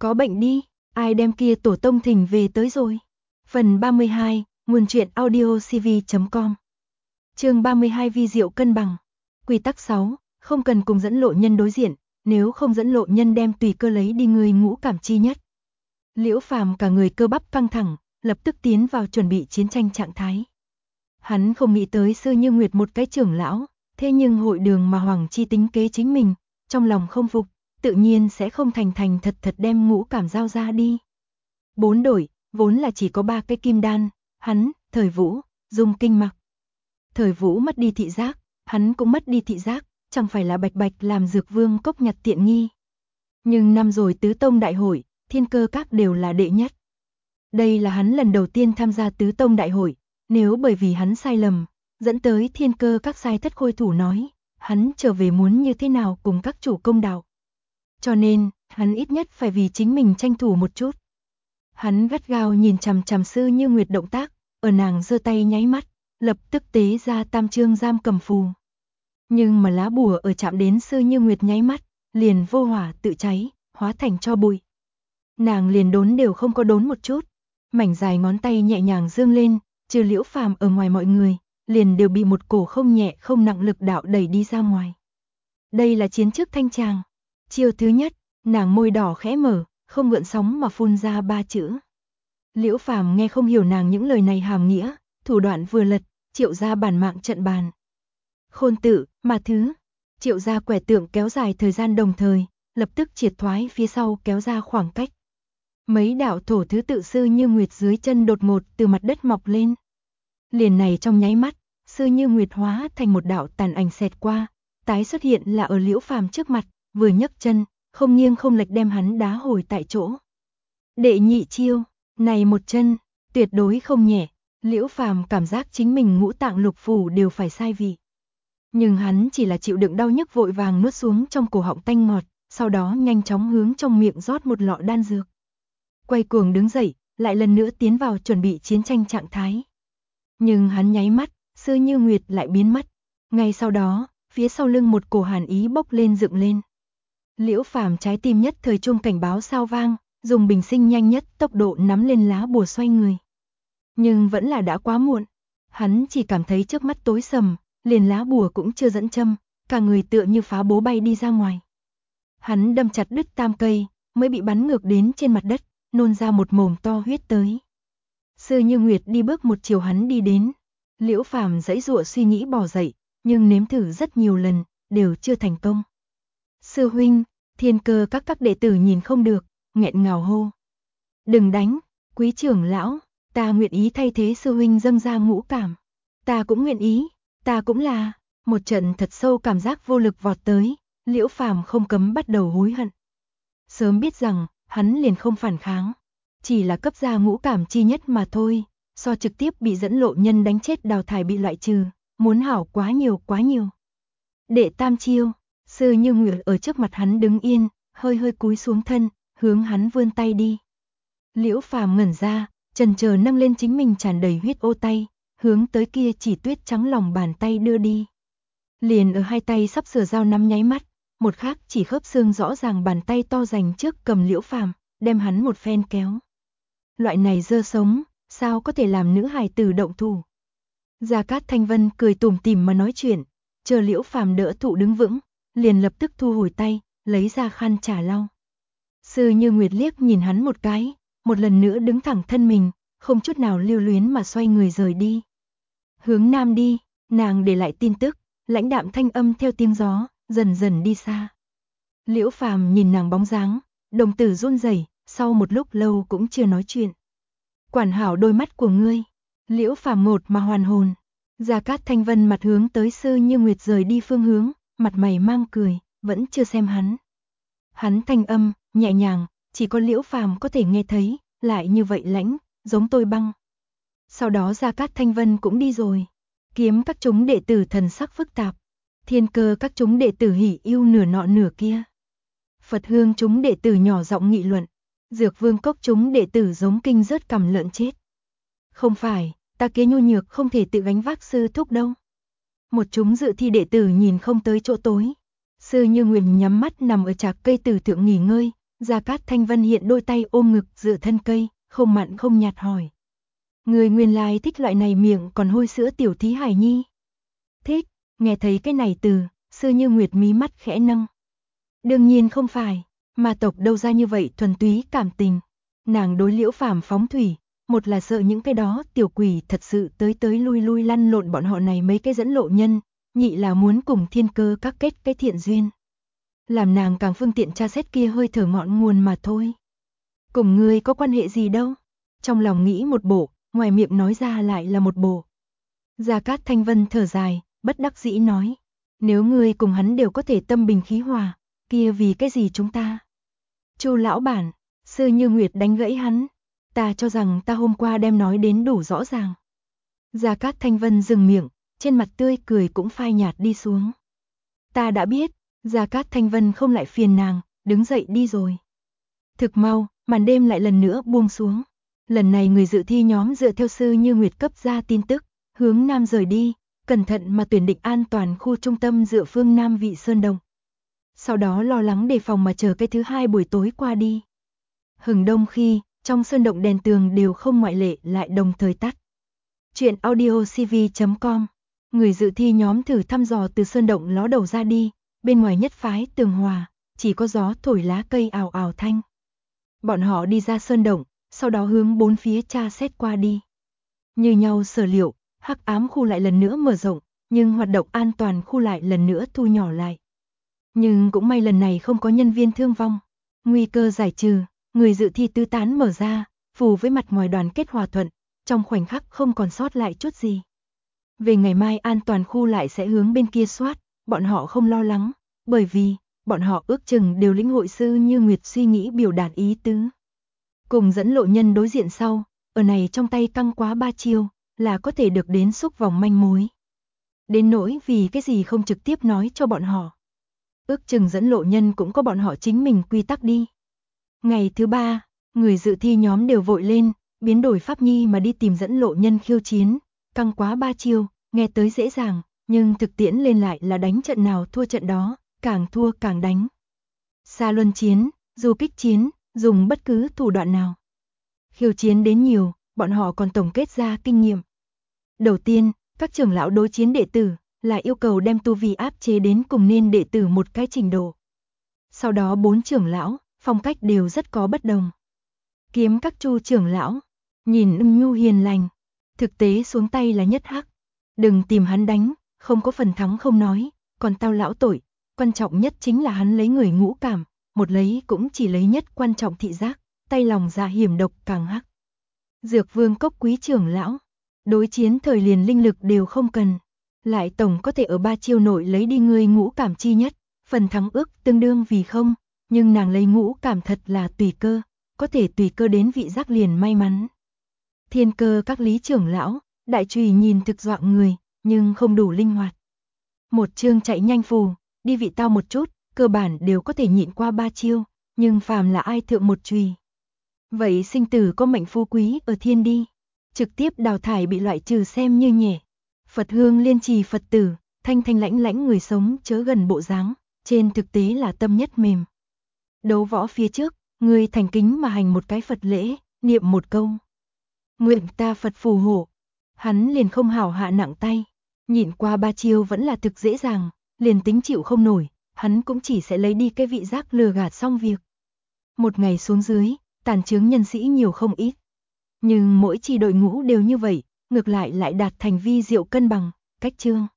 Có bệnh đi, ai đem kia tổ tông thỉnh về tới rồi. Phần 32, nguồn truyện audio cv.com. Chương 32 vi diệu cân bằng. Quy tắc 6, không cần cùng dẫn lộ nhân đối diện, nếu không dẫn lộ nhân đem tùy cơ lấy đi người ngũ cảm chi nhất. Liễu Phàm cả người cơ bắp căng thẳng, lập tức tiến vào chuẩn bị chiến tranh trạng thái. Hắn không nghĩ tới Sư Như Nguyệt một cái trưởng lão, thế nhưng hội đường mà Hoàng Chi tính kế chính mình, trong lòng không phục, tự nhiên sẽ không thành thật đem ngũ cảm giao ra đi. 4 đổi, vốn là chỉ có 3 cái kim đan, hắn, Thời Vũ, Dung Kinh Mặc. Thời Vũ mất đi thị giác, hắn cũng mất đi thị giác, chẳng phải là bạch làm Dược Vương cốc nhặt tiện nghi. Nhưng năm rồi tứ tông đại hội, Thiên Cơ Các đều là đệ nhất. Đây là hắn lần đầu tiên tham gia tứ tông đại hội, nếu bởi vì hắn sai lầm, dẫn tới Thiên Cơ Các sai thất khôi thủ nói, hắn trở về muốn như thế nào cùng các chủ công đạo. Cho nên, hắn ít nhất phải vì chính mình tranh thủ một chút. Hắn gắt gao nhìn chằm chằm Sư Như Nguyệt động tác, ở nàng giơ tay nháy mắt, lập tức tế ra tam chương giam cầm phù. Nhưng mà lá bùa ở chạm đến Sư Như Nguyệt nháy mắt, liền vô hỏa tự cháy, hóa thành tro bụi. Nàng liền đốn đều không có đốn một chút, mảnh dài ngón tay nhẹ nhàng dương lên, trừ Liễu Phàm ở ngoài mọi người, liền đều bị một cổ không nhẹ không nặng lực đạo đẩy đi ra ngoài. Đây là chiến trước thanh tràng. Chiêu thứ nhất, nàng môi đỏ khẽ mở, không gợn sóng mà phun ra 3 chữ. Liễu Phàm nghe không hiểu nàng những lời này hàm nghĩa, thủ đoạn vừa lật, triệu ra bản mạng trận bàn. Khôn tự, mà thứ, triệu ra quẻ tượng kéo dài thời gian đồng thời, lập tức triệt thoái phía sau kéo ra khoảng cách. Mấy đạo thổ thứ tự Sư Như Nguyệt dưới chân đột ngột từ mặt đất mọc lên. Liền này trong nháy mắt, Sư Như Nguyệt hóa thành một đạo tàn ảnh xẹt qua, tái xuất hiện là ở Liễu Phàm trước mặt, vừa nhấc chân, không nghiêng không lệch đem hắn đá hồi tại chỗ. Đệ nhị chiêu, này một chân, tuyệt đối không nhẹ, Liễu Phàm cảm giác chính mình ngũ tạng lục phủ đều phải sai vị. Nhưng hắn chỉ là chịu đựng đau nhức vội vàng nuốt xuống trong cổ họng tanh ngọt, sau đó nhanh chóng hướng trong miệng rót một lọ đan dược. Quay cuồng đứng dậy, lại lần nữa tiến vào chuẩn bị chiến tranh trạng thái. Nhưng hắn nháy mắt, Sư Như Nguyệt lại biến mất. Ngay sau đó, phía sau lưng một cổ hàn ý bốc lên dựng lên. Liễu Phàm trái tim nhất thời chuông cảnh báo sao vang, dùng bình sinh nhanh nhất tốc độ nắm lên lá bùa xoay người. Nhưng vẫn là đã quá muộn. Hắn chỉ cảm thấy trước mắt tối sầm, liền lá bùa cũng chưa dẫn châm, cả người tựa như phá bố bay đi ra ngoài. Hắn đâm chặt đứt tam cây, mới bị bắn ngược đến trên mặt đất, nôn ra một mồm to huyết tới. Sư Như Nguyệt đi bước một chiều hắn đi đến. Liễu Phàm giãy giụa suy nghĩ bò dậy, nhưng nếm thử rất nhiều lần, đều chưa thành công. Sư huynh, Thiên Cơ các đệ tử nhìn không được, nghẹn ngào hô. Đừng đánh, quý trưởng lão, ta nguyện ý thay thế sư huynh dâng ra ngũ cảm. Ta cũng nguyện ý, ta cũng là. Một trận thật sâu cảm giác vô lực vọt tới, Liễu Phàm không cấm bắt đầu hối hận. Sớm biết rằng, hắn liền không phản kháng, chỉ là cấp ra ngũ cảm chi nhất mà thôi, so trực tiếp bị dẫn lộ nhân đánh chết đào thải bị loại trừ, muốn hảo quá nhiều. Đệ tam chiêu, Sư Như Nguyệt ở trước mặt hắn đứng yên, hơi cúi xuống thân, hướng hắn vươn tay đi. Liễu Phàm ngẩn ra, chần chờ nâng lên chính mình tràn đầy huyết ô tay, hướng tới kia chỉ tuyết trắng lòng bàn tay đưa đi. Liền ở hai tay sắp sửa giao nắm nháy mắt, một khác chỉ khớp xương rõ ràng bàn tay to dành trước cầm Liễu Phàm, đem hắn một phen kéo. Loại này dơ sống, sao có thể làm nữ hài tử động thủ. Gia Cát Thanh Vân cười tủm tỉm mà nói chuyện, chờ Liễu Phàm đỡ thụ đứng vững, liền lập tức thu hồi tay, lấy ra khăn trà lau. Sư Như Nguyệt liếc nhìn hắn một cái, một lần nữa đứng thẳng thân mình, không chút nào lưu luyến mà xoay người rời đi. Hướng nam đi, nàng để lại tin tức, lãnh đạm thanh âm theo tiếng gió, dần dần đi xa. Liễu Phàm nhìn nàng bóng dáng, đồng tử run rẩy, sau một lúc lâu cũng chưa nói chuyện. Quản hảo đôi mắt của ngươi. Liễu Phàm ngột mà hoàn hồn. Gia Cát Thanh Vân mặt hướng tới Sư Như Nguyệt rời đi phương hướng, mặt mày mang cười, vẫn chưa xem hắn. Hắn thanh âm, nhẹ nhàng, chỉ có Liễu Phàm có thể nghe thấy, lại như vậy lãnh, giống tôi băng. Sau đó Gia Cát Thanh Vân cũng đi rồi. Kiếm các chúng đệ tử thần sắc phức tạp. Thiên Cơ các chúng đệ tử hỉ yêu nửa nọ nửa kia. Phật Hương chúng đệ tử nhỏ giọng nghị luận. Dược Vương cốc chúng đệ tử giống kinh rớt cằm lợn chết. Không phải, ta kia nhu nhược không thể tự gánh vác sư thúc đâu. Một chúng dự thi đệ tử nhìn không tới chỗ tối. Sư Như Nguyệt nhắm mắt nằm ở trạc cây tử thượng nghỉ ngơi, Gia Cát Thanh Vân hiện đôi tay ôm ngực dựa thân cây, không mặn không nhạt hỏi. Người nguyên lai thích loại này miệng còn hôi sữa tiểu thí hài nhi. Thích, nghe thấy cái này từ, Sư Như Nguyệt mí mắt khẽ nâng. Đương nhiên không phải, ma tộc đâu ra như vậy thuần túy cảm tình. Nàng đối Liễu Phàm phóng thủy, một là sợ những cái đó tiểu quỷ thật sự tới lui lui lăn lộn bọn họ này mấy cái dẫn lộ nhân, nhị là muốn cùng thiên cơ các kết cái thiện duyên. Làm nàng càng phương tiện tra xét kia hơi thở ngọn nguồn mà thôi. Cùng ngươi có quan hệ gì đâu. Trong lòng nghĩ một bộ, ngoài miệng nói ra lại là một bộ. Gia Cát Thanh Vân thở dài, bất đắc dĩ nói. Nếu ngươi cùng hắn đều có thể tâm bình khí hòa, kia vì cái gì chúng ta? Chu lão bản, Sư Như Nguyệt đánh gãy hắn. Ta cho rằng ta hôm qua đem nói đến đủ rõ ràng. Gia Cát Thanh Vân dừng miệng, trên mặt tươi cười cũng phai nhạt đi xuống. Ta đã biết, Gia Cát Thanh Vân không lại phiền nàng, đứng dậy đi rồi. Thực mau, màn đêm lại lần nữa buông xuống. Lần này người dự thi nhóm dựa theo Sư Như Nguyệt cấp ra tin tức, hướng nam rời đi, cẩn thận mà tuyển định an toàn khu trung tâm dựa phương Nam Vị Sơn Đông. Sau đó lo lắng đề phòng mà chờ cái thứ hai buổi tối qua đi. Hừng đông khi, trong sơn động đèn tường đều không ngoại lệ lại đồng thời tắt. Chuyện audiocv.com. Người dự thi nhóm thử thăm dò từ sơn động ló đầu ra đi, bên ngoài nhất phái tường hòa, chỉ có gió thổi lá cây ào ào thanh. Bọn họ đi ra sơn động, sau đó hướng bốn phía tra xét qua đi. Như nhau sở liệu, hắc ám khu lại lần nữa mở rộng, nhưng hoạt động an toàn khu lại lần nữa thu nhỏ lại. Nhưng cũng may lần này không có nhân viên thương vong. Nguy cơ giải trừ, người dự thi tứ tán mở ra, phù với mặt ngoài đoàn kết hòa thuận, trong khoảnh khắc không còn sót lại chút gì. Về ngày mai an toàn khu lại sẽ hướng bên kia soát, bọn họ không lo lắng, bởi vì bọn họ ước chừng đều lĩnh hội Sư Như Nguyệt suy nghĩ biểu đạt ý tứ. Cùng dẫn lộ nhân đối diện sau, ở này trong tay căng quá 3 chiêu, là có thể được đến xúc vòng manh mối. Đến nỗi vì cái gì không trực tiếp nói cho bọn họ. Ước chừng dẫn lộ nhân cũng có bọn họ chính mình quy tắc đi. Ngày thứ 3, người dự thi nhóm đều vội lên, biến đổi pháp nhi mà đi tìm dẫn lộ nhân khiêu chiến, căng quá 3 chiêu, nghe tới dễ dàng, nhưng thực tiễn lên lại là đánh trận nào thua trận đó, càng thua càng đánh. Xa luân chiến, du kích chiến, dùng bất cứ thủ đoạn nào. Khiêu chiến đến nhiều, bọn họ còn tổng kết ra kinh nghiệm. Đầu tiên, các trưởng lão đối chiến đệ tử, là yêu cầu đem tu vi áp chế đến cùng nên đệ tử một cái trình độ. Sau đó 4 trưởng lão, phong cách đều rất có bất đồng. Kiếm các Chu trưởng lão, nhìn nhu hiền lành, thực tế xuống tay là nhất hắc. Đừng tìm hắn đánh, không có phần thắng không nói, còn tao lão tội, quan trọng nhất chính là hắn lấy người ngũ cảm, một lấy cũng chỉ lấy nhất quan trọng thị giác, tay lòng dạ hiểm độc càng hắc. Dược Vương Cốc Quý trưởng lão, đối chiến thời liền linh lực đều không cần, lại tổng có thể ở 3 chiêu nội lấy đi người ngũ cảm chi nhất, phần thắng ước tương đương vì không, nhưng nàng lấy ngũ cảm thật là tùy cơ, có thể tùy cơ đến vị giác liền may mắn. Thiên cơ các Lý trưởng lão, đại chùy nhìn thực dọa người, nhưng không đủ linh hoạt. Một chương chạy nhanh phù, đi vị tao một chút, cơ bản đều có thể nhịn qua 3 chiêu, nhưng phàm là ai thượng một chùy. Vậy sinh tử có mệnh phú quý ở thiên đi, trực tiếp đào thải bị loại trừ xem như nhẹ. Phật hương liên trì Phật tử, thanh thanh lãnh lãnh người sống chớ gần bộ dáng, trên thực tế là tâm nhất mềm. Đấu võ phía trước, người thành kính mà hành một cái Phật lễ, niệm một câu. Nguyện ta Phật phù hộ, hắn liền không hảo hạ nặng tay, nhịn qua 3 chiêu vẫn là thực dễ dàng, liền tính chịu không nổi, hắn cũng chỉ sẽ lấy đi cái vị giác lừa gạt xong việc. Một ngày xuống dưới, tàn chướng nhân sĩ nhiều không ít. Nhưng mỗi chi đội ngũ đều như vậy, ngược lại đạt thành vi diệu cân bằng, cách chương.